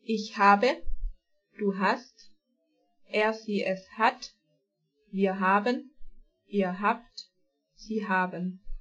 Ich habe, du hast, er sie es hat, wir haben, ihr habt, sie haben.